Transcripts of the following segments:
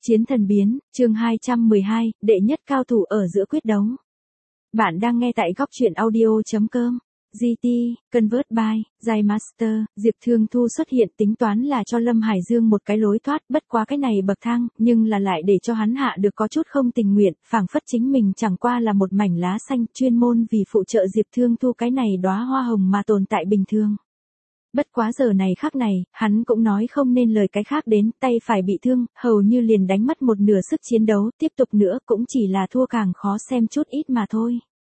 Chiến thần biến, chương 212, đệ nhất cao thủ ở giữa quyết đấu. Bạn đang nghe tại góc truyện audio.com. GT, Convert by, Jai Master, Diệp Thương Thu xuất hiện tính toán là cho Lâm Hải Dương một cái lối thoát, bất quá cái này bậc thang, nhưng là lại để cho hắn hạ được có chút không tình nguyện, phảng phất chính mình chẳng qua là một mảnh lá xanh chuyên môn vì phụ trợ Diệp Thương Thu cái này đóa hoa hồng mà tồn tại bình thường. Bất quá giờ này khắc này, hắn cũng nói không nên lời cái khác đến, tay phải bị thương, hầu như liền đánh mất một nửa sức chiến đấu, tiếp tục nữa cũng chỉ là thua càng khó xem chút ít mà thôi.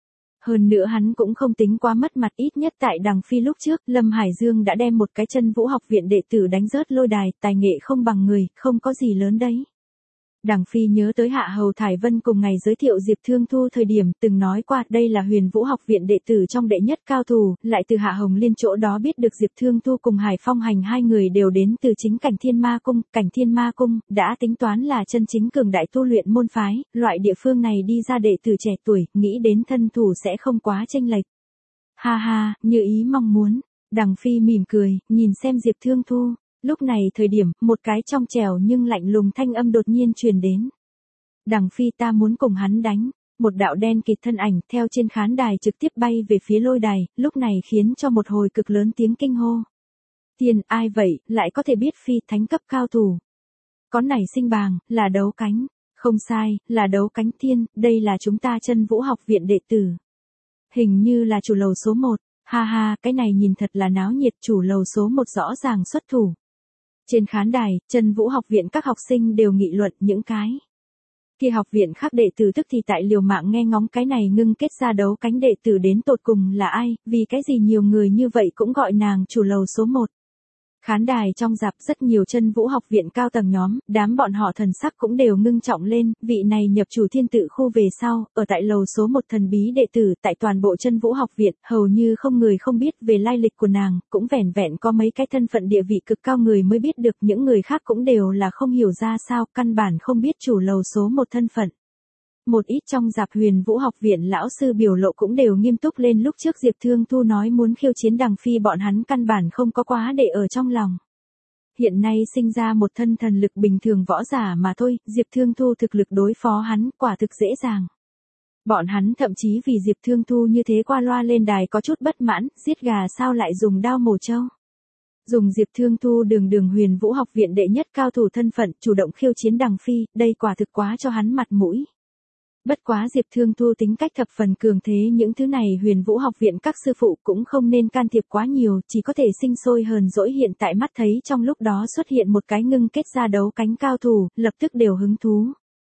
Hơn nữa hắn cũng không tính quá mất mặt, ít nhất tại Đằng Phi lúc trước, Lâm Hải Dương đã đem một cái chân vũ học viện đệ tử đánh rớt lôi đài, tài nghệ không bằng người, không có gì lớn đấy. Đằng Phi nhớ tới Hạ Hầu Thải Vân cùng ngày giới thiệu Diệp Thương Thu thời điểm từng nói qua đây là Huyền Vũ học viện đệ tử trong đệ nhất cao thủ, lại từ Hạ Hồng Liên chỗ đó biết được Diệp Thương Thu cùng Hải Phong Hành hai người đều đến từ chính Cảnh Thiên Ma Cung, đã tính toán là chân chính cường đại tu luyện môn phái, loại địa phương này đi ra đệ tử trẻ tuổi, nghĩ đến thân thủ sẽ không quá chênh lệch. Ha ha, như ý mong muốn, Đằng Phi mỉm cười, nhìn xem Diệp Thương Thu. Lúc này thời điểm, một cái trong trẻo nhưng lạnh lùng thanh âm đột nhiên truyền đến. Đằng Phi, ta muốn cùng hắn đánh. Một đạo đen kịt thân ảnh theo trên khán đài trực tiếp bay về phía lôi đài, lúc này khiến cho một hồi cực lớn tiếng kinh hô. Tiền, ai vậy, lại có thể biết Phi thánh cấp cao thủ. Có nảy sinh bàng, là đấu cánh. Không sai, là đấu cánh Thiên, đây là chúng ta Chân Vũ học viện đệ tử. Hình như là chủ lầu số 1. Ha ha, cái này nhìn thật là náo nhiệt, chủ lầu số 1 rõ ràng xuất thủ. Trên khán đài, Chân Vũ học viện các học sinh đều nghị luận những cái kia học viện khác đệ tử tức thì tại liều mạng nghe ngóng cái này ngưng kết ra đấu cánh đệ tử đến tột cùng là ai, vì cái gì nhiều người như vậy cũng gọi nàng chủ lầu số 1. Khán đài trong rạp rất nhiều Chân Vũ học viện cao tầng nhóm, đám bọn họ thần sắc cũng đều ngưng trọng lên, vị này nhập chủ thiên tự khu về sau, ở tại lầu số 1 thần bí đệ tử tại toàn bộ Chân Vũ học viện, hầu như không người không biết về lai lịch của nàng, cũng vẻn vẹn có mấy cái thân phận địa vị cực cao người mới biết được, những người khác cũng đều là không hiểu ra sao, căn bản không biết chủ lầu số 1 thân phận. Một ít trong rạp Huyền Vũ học viện lão sư biểu lộ cũng đều nghiêm túc lên, lúc trước Diệp Thương Thu nói muốn khiêu chiến Đằng Phi bọn hắn căn bản không có quá để ở trong lòng. Hiện nay sinh ra một thân thần lực bình thường võ giả mà thôi, Diệp Thương Thu thực lực đối phó hắn quả thực dễ dàng. Bọn hắn thậm chí vì Diệp Thương Thu như thế qua loa lên đài có chút bất mãn, giết gà sao lại dùng đao mổ trâu. Dùng Diệp Thương Thu đường Huyền Vũ học viện đệ nhất cao thủ thân phận chủ động khiêu chiến Đằng Phi, đây quả thực quá cho hắn mặt mũi. Bất quá Diệp Thương Thu tính cách thập phần cường thế, những thứ này Huyền Vũ học viện các sư phụ cũng không nên can thiệp quá nhiều, chỉ có thể sinh sôi hờn dỗi, hiện tại mắt thấy trong lúc đó xuất hiện một cái ngưng kết ra đấu cánh cao thủ, lập tức đều hứng thú.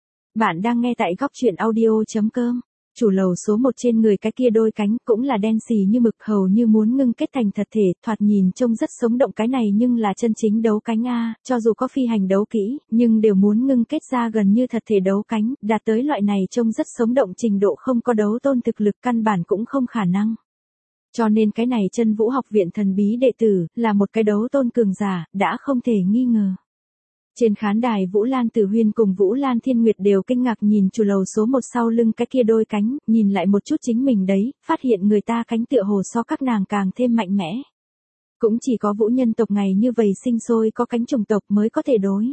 Bạn đang nghe tại góc truyện audio.com. Chủ lầu số 1 trên người cái kia đôi cánh cũng là đen xì như mực, hầu như muốn ngưng kết thành thật thể, thoạt nhìn trông rất sống động, cái này nhưng là chân chính đấu cánh a, cho dù có phi hành đấu kỹ, nhưng đều muốn ngưng kết ra gần như thật thể đấu cánh, đạt tới loại này trông rất sống động trình độ không có đấu tôn thực lực căn bản cũng không khả năng. Cho nên cái này Chân Vũ học viện thần bí đệ tử, là một cái đấu tôn cường giả, đã không thể nghi ngờ. Trên khán đài Vũ Lan Tử Huyên cùng Vũ Lan Thiên Nguyệt đều kinh ngạc nhìn chủ lầu số 1 sau lưng cái kia đôi cánh, nhìn lại một chút chính mình đấy, phát hiện người ta cánh tựa hồ so các nàng càng thêm mạnh mẽ. Cũng chỉ có Vũ nhân tộc ngày như vậy sinh sôi có cánh chủng tộc mới có thể đối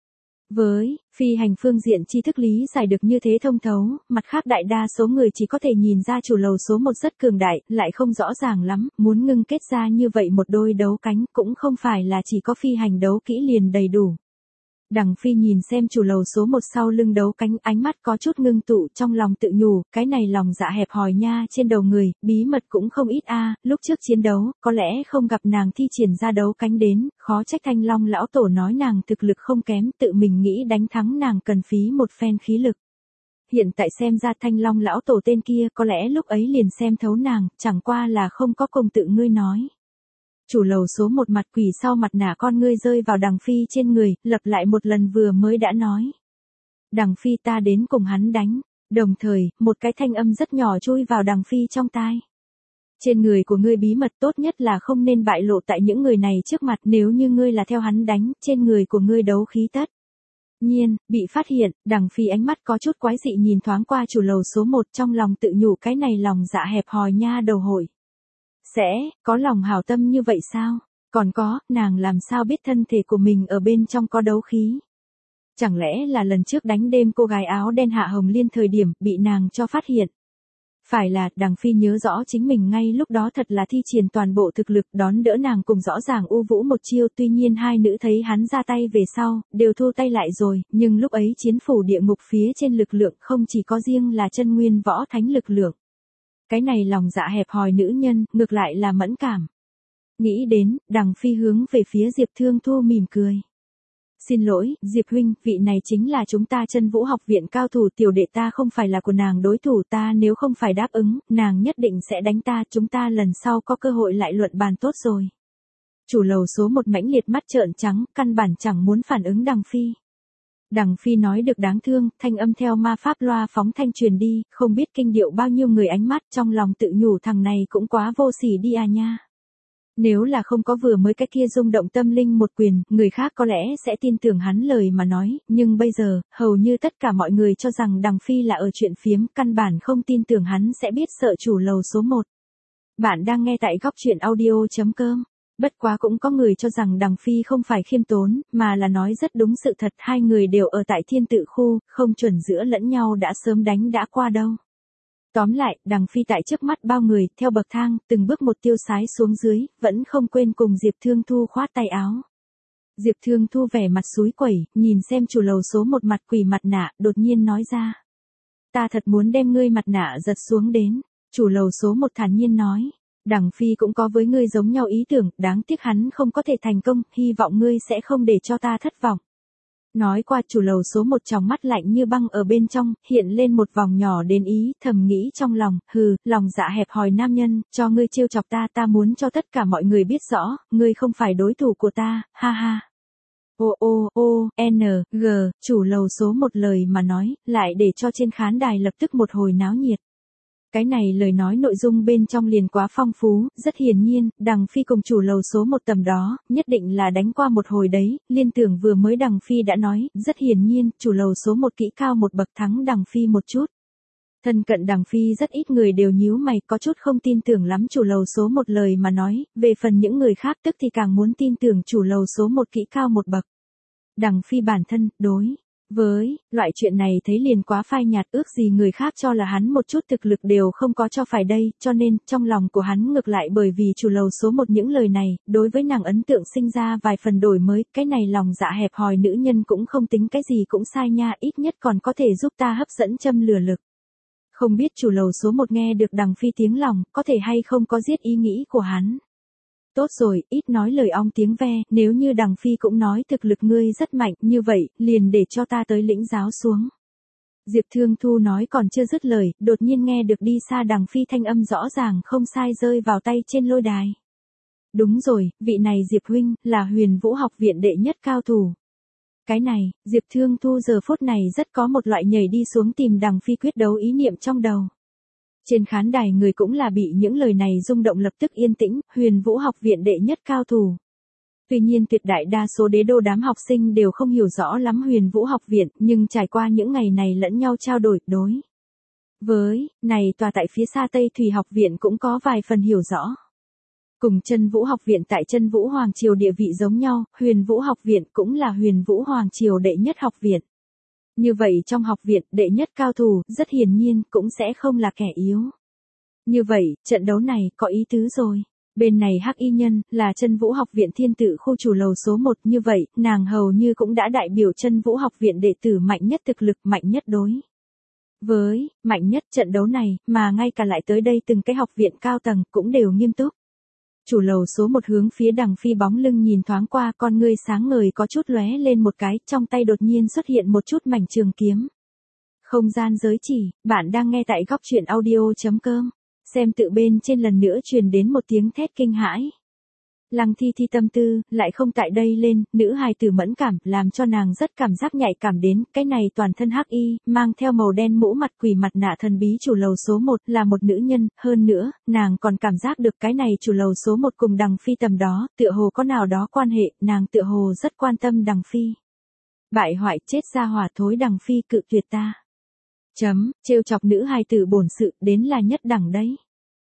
với phi hành phương diện tri thức lý giải được như thế thông thấu, mặt khác đại đa số người chỉ có thể nhìn ra chủ lầu số 1 rất cường đại, lại không rõ ràng lắm, muốn ngưng kết ra như vậy một đôi đấu cánh cũng không phải là chỉ có phi hành đấu kỹ liền đầy đủ. Đằng Phi nhìn xem chủ lầu số 1 sau lưng đấu cánh, ánh mắt có chút ngưng tụ, trong lòng tự nhủ, cái này lòng dạ hẹp hòi nha, trên đầu người, bí mật cũng không ít a, lúc trước chiến đấu, có lẽ không gặp nàng thi triển ra đấu cánh đến, khó trách Thanh Long lão tổ nói nàng thực lực không kém, tự mình nghĩ đánh thắng nàng cần phí một phen khí lực. Hiện tại xem ra Thanh Long lão tổ tên kia, có lẽ lúc ấy liền xem thấu nàng, chẳng qua là không có cùng tự ngươi nói. Chủ lầu số 1 mặt quỷ sau mặt nạ con ngươi rơi vào Đằng Phi trên người, lặp lại một lần vừa mới đã nói. Đằng Phi, ta đến cùng hắn đánh. Đồng thời, một cái thanh âm rất nhỏ chui vào Đằng Phi trong tai. Trên người của ngươi bí mật tốt nhất là không nên bại lộ tại những người này trước mặt, nếu như ngươi là theo hắn đánh, trên người của ngươi đấu khí tất nhiên bị phát hiện. Đằng Phi ánh mắt có chút quái dị nhìn thoáng qua chủ lầu số 1, trong lòng tự nhủ, cái này lòng dạ hẹp hòi nha đầu hội. Sẽ có lòng hảo tâm như vậy sao? Còn có, nàng làm sao biết thân thể của mình ở bên trong có đấu khí? Chẳng lẽ là lần trước đánh đêm cô gái áo đen Hạ Hồng Liên thời điểm bị nàng cho phát hiện. Phải là, Đằng Phi nhớ rõ chính mình ngay lúc đó thật là thi triển toàn bộ thực lực đón đỡ nàng cùng rõ ràng u vũ một chiêu, tuy nhiên hai nữ thấy hắn ra tay về sau, đều thu tay lại rồi, nhưng lúc ấy chiến phủ địa ngục phía trên lực lượng không chỉ có riêng là chân nguyên võ thánh lực lượng. Cái này lòng dạ hẹp hòi nữ nhân, ngược lại là mẫn cảm. Nghĩ đến, Đằng Phi hướng về phía Diệp Thương Thu mỉm cười. Xin lỗi, Diệp huynh, vị này chính là chúng ta Chân Vũ học viện cao thủ, tiểu đệ ta không phải là của nàng đối thủ, ta nếu không phải đáp ứng, nàng nhất định sẽ đánh ta, chúng ta lần sau có cơ hội lại luận bàn tốt rồi. Chủ lầu số 1 mãnh liệt mắt trợn trắng, căn bản chẳng muốn phản ứng Đằng Phi. Đằng Phi nói được đáng thương, thanh âm theo ma pháp loa phóng thanh truyền đi, không biết kinh điệu bao nhiêu người ánh mắt, trong lòng tự nhủ thằng này cũng quá vô sỉ đi à nha. Nếu là không có vừa mới cái kia rung động tâm linh một quyền, người khác có lẽ sẽ tin tưởng hắn lời mà nói, nhưng bây giờ, hầu như tất cả mọi người cho rằng Đằng Phi là ở chuyện phiếm, căn bản không tin tưởng hắn sẽ biết sợ chủ lầu số 1. Bạn đang nghe tại góc truyện audio.com. Bất quá cũng có người cho rằng Đằng Phi không phải khiêm tốn, mà là nói rất đúng sự thật, hai người đều ở tại Thiên Tự khu, không chuẩn giữa lẫn nhau đã sớm đánh đã qua đâu. Tóm lại, Đằng Phi tại trước mắt bao người, theo bậc thang, từng bước một tiêu sái xuống dưới, vẫn không quên cùng Diệp Thương Thu khoát tay áo. Diệp Thương Thu vẻ mặt xúi quẩy, nhìn xem chủ lầu số 1 mặt quỷ mặt nạ, đột nhiên nói ra. Ta thật muốn đem ngươi mặt nạ giật xuống đến. Chủ lầu số 1 thản nhiên nói. Đằng Phi cũng có với ngươi giống nhau ý tưởng, đáng tiếc hắn không có thể thành công, hy vọng ngươi sẽ không để cho ta thất vọng. Nói qua, chủ lầu số 1 tròng mắt lạnh như băng ở bên trong, hiện lên một vòng nhỏ đến ý, thầm nghĩ trong lòng, hừ, lòng dạ hẹp hòi nam nhân, cho ngươi trêu chọc ta, ta muốn cho tất cả mọi người biết rõ, ngươi không phải đối thủ của ta, ha ha. Chủ lầu số 1 lời mà nói, lại để cho trên khán đài lập tức một hồi náo nhiệt. Cái này lời nói nội dung bên trong liền quá phong phú, rất hiển nhiên, Đằng Phi cùng chủ lầu số 1 tầm đó, nhất định là đánh qua một hồi đấy, liên tưởng vừa mới Đằng Phi đã nói, rất hiển nhiên, chủ lầu số 1 kỹ cao một bậc thắng Đằng Phi một chút. Thân cận Đằng Phi rất ít người đều nhíu mày, có chút không tin tưởng lắm chủ lầu số 1 lời mà nói, về phần những người khác tức thì càng muốn tin tưởng chủ lầu số 1 kỹ cao một bậc. Đằng Phi bản thân, đối với loại chuyện này thấy liền quá phai nhạt, ước gì người khác cho là hắn một chút thực lực đều không có cho phải đây, cho nên, trong lòng của hắn ngược lại bởi vì chủ lầu số 1 những lời này, đối với nàng ấn tượng sinh ra vài phần đổi mới, cái này lòng dạ hẹp hòi nữ nhân cũng không tính cái gì cũng sai nha, ít nhất còn có thể giúp ta hấp dẫn châm lửa lực. Không biết chủ lầu số 1 nghe được Đằng Phi tiếng lòng, có thể hay không có giết ý nghĩ của hắn. Tốt rồi, ít nói lời ong tiếng ve, nếu như Đằng Phi cũng nói thực lực ngươi rất mạnh, như vậy, liền để cho ta tới lĩnh giáo xuống. Diệp Thương Thu nói còn chưa dứt lời, đột nhiên nghe được đi xa Đằng Phi thanh âm rõ ràng không sai rơi vào tay trên lôi đài. Đúng rồi, vị này Diệp huynh, là Huyền Vũ học viện đệ nhất cao thủ. Cái này, Diệp Thương Thu giờ phút này rất có một loại nhảy đi xuống tìm Đằng Phi quyết đấu ý niệm trong đầu. Trên khán đài người cũng là bị những lời này rung động lập tức yên tĩnh, Huyền Vũ học viện đệ nhất cao thủ. Tuy nhiên tuyệt đại đa số đế đô đám học sinh đều không hiểu rõ lắm Huyền Vũ học viện, nhưng trải qua những ngày này lẫn nhau trao đổi, đối với, này tòa tại phía xa Tây Thủy học viện cũng có vài phần hiểu rõ. Cùng Chân Vũ học viện tại Chân Vũ Hoàng Triều địa vị giống nhau, Huyền Vũ học viện cũng là Huyền Vũ Hoàng Triều đệ nhất học viện. Như vậy trong học viện, đệ nhất cao thủ, rất hiển nhiên, cũng sẽ không là kẻ yếu. Như vậy, trận đấu này, có ý tứ rồi. Bên này Hắc Y Nhân, là Chân Vũ học viện Thiên Tự khu chủ lầu số 1, như vậy, nàng hầu như cũng đã đại biểu Chân Vũ học viện đệ tử mạnh nhất thực lực, mạnh nhất đối với, mạnh nhất trận đấu này, mà ngay cả lại tới đây từng cái học viện cao tầng, cũng đều nghiêm túc. Chủ lầu số 1 hướng phía Đằng Phi bóng lưng nhìn thoáng qua, con ngươi sáng ngời có chút lóe lên một cái, trong tay đột nhiên xuất hiện một chút mảnh trường kiếm. Không gian giới chỉ, bạn đang nghe tại góc truyện audio.com. Xem tự bên trên lần nữa truyền đến một tiếng thét kinh hãi. Lăng Thi Thi tâm tư, lại không tại đây lên, nữ hài tử mẫn cảm, làm cho nàng rất cảm giác nhạy cảm đến, cái này toàn thân hắc y, mang theo màu đen mũ mặt quỷ mặt nạ thần bí chủ lầu số 1, là một nữ nhân, hơn nữa, nàng còn cảm giác được cái này chủ lầu số 1 cùng Đằng Phi tầm đó, tựa hồ có nào đó quan hệ, nàng tựa hồ rất quan tâm Đằng Phi. Bại hoại chết ra hỏa thối Đằng Phi cự tuyệt ta. Trêu chọc nữ hài tử bổn sự, đến là nhất đẳng đấy.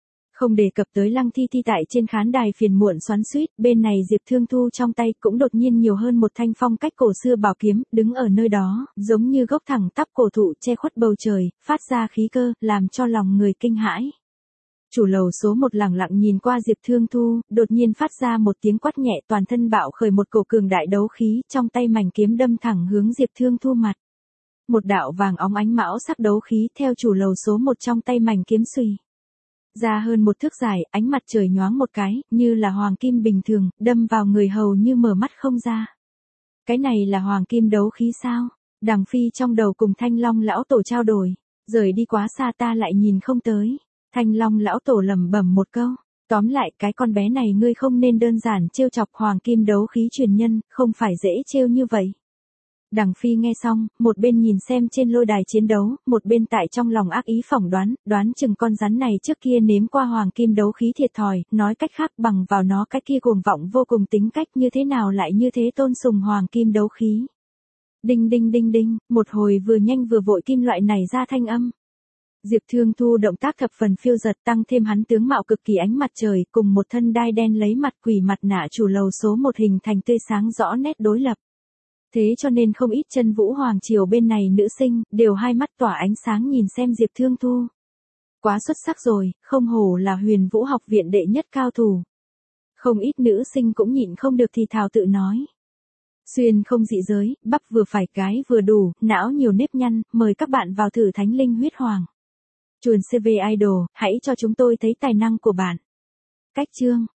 Không đề cập tới Lăng Thi Thi tại trên khán đài phiền muộn xoắn xuýt, bên này Diệp Thương Thu trong tay cũng đột nhiên nhiều hơn một thanh phong cách cổ xưa bảo kiếm, đứng ở nơi đó, giống như gốc thẳng tắp cổ thụ che khuất bầu trời, phát ra khí cơ, làm cho lòng người kinh hãi. Chủ lầu số 1 lẳng lặng nhìn qua Diệp Thương Thu, đột nhiên phát ra một tiếng quát nhẹ, toàn thân bạo khởi một cổ cường đại đấu khí, trong tay mảnh kiếm đâm thẳng hướng Diệp Thương Thu mặt. Một đạo vàng óng ánh mão sắc đấu khí theo chủ lầu số 1 trong tay mảnh kiếm xùy ra hơn một thước dài, ánh mặt trời nhoáng một cái, như là hoàng kim bình thường, đâm vào người hầu như mở mắt không ra. Cái này là hoàng kim đấu khí sao? Đằng Phi trong đầu cùng Thanh Long lão tổ trao đổi, rời đi quá xa ta lại nhìn không tới. Thanh Long lão tổ lẩm bẩm một câu, tóm lại cái con bé này ngươi không nên đơn giản trêu chọc hoàng kim đấu khí truyền nhân, không phải dễ trêu như vậy. Đằng Phi nghe xong, một bên nhìn xem trên lôi đài chiến đấu, một bên tại trong lòng ác ý phỏng đoán chừng con rắn này trước kia nếm qua hoàng kim đấu khí thiệt thòi, nói cách khác bằng vào nó cái kia cuồng vọng vô cùng tính cách như thế nào lại như thế tôn sùng hoàng kim đấu khí. Đinh đinh đinh đinh, một hồi vừa nhanh vừa vội kim loại này ra thanh âm. Diệp Thương Thu động tác thập phần phiêu giật, tăng thêm hắn tướng mạo cực kỳ ánh mặt trời, cùng một thân đai đen lấy mặt quỷ mặt nạ chủ lầu số 1 hình thành tươi sáng rõ nét đối lập. Thế cho nên không ít chân vũ hoàng triều bên này nữ sinh, đều hai mắt tỏa ánh sáng nhìn xem Diệp Thương Thu. Quá xuất sắc rồi, không hổ là Huyền Vũ học viện đệ nhất cao thủ. Không ít nữ sinh cũng nhịn không được thì thào tự nói. Xuyên không dị giới, bắp vừa phải cái vừa đủ, não nhiều nếp nhăn, mời các bạn vào thử Thánh Linh Huyết Hoàng. Chuồn CV Idol, hãy cho chúng tôi thấy tài năng của bạn. Cách chương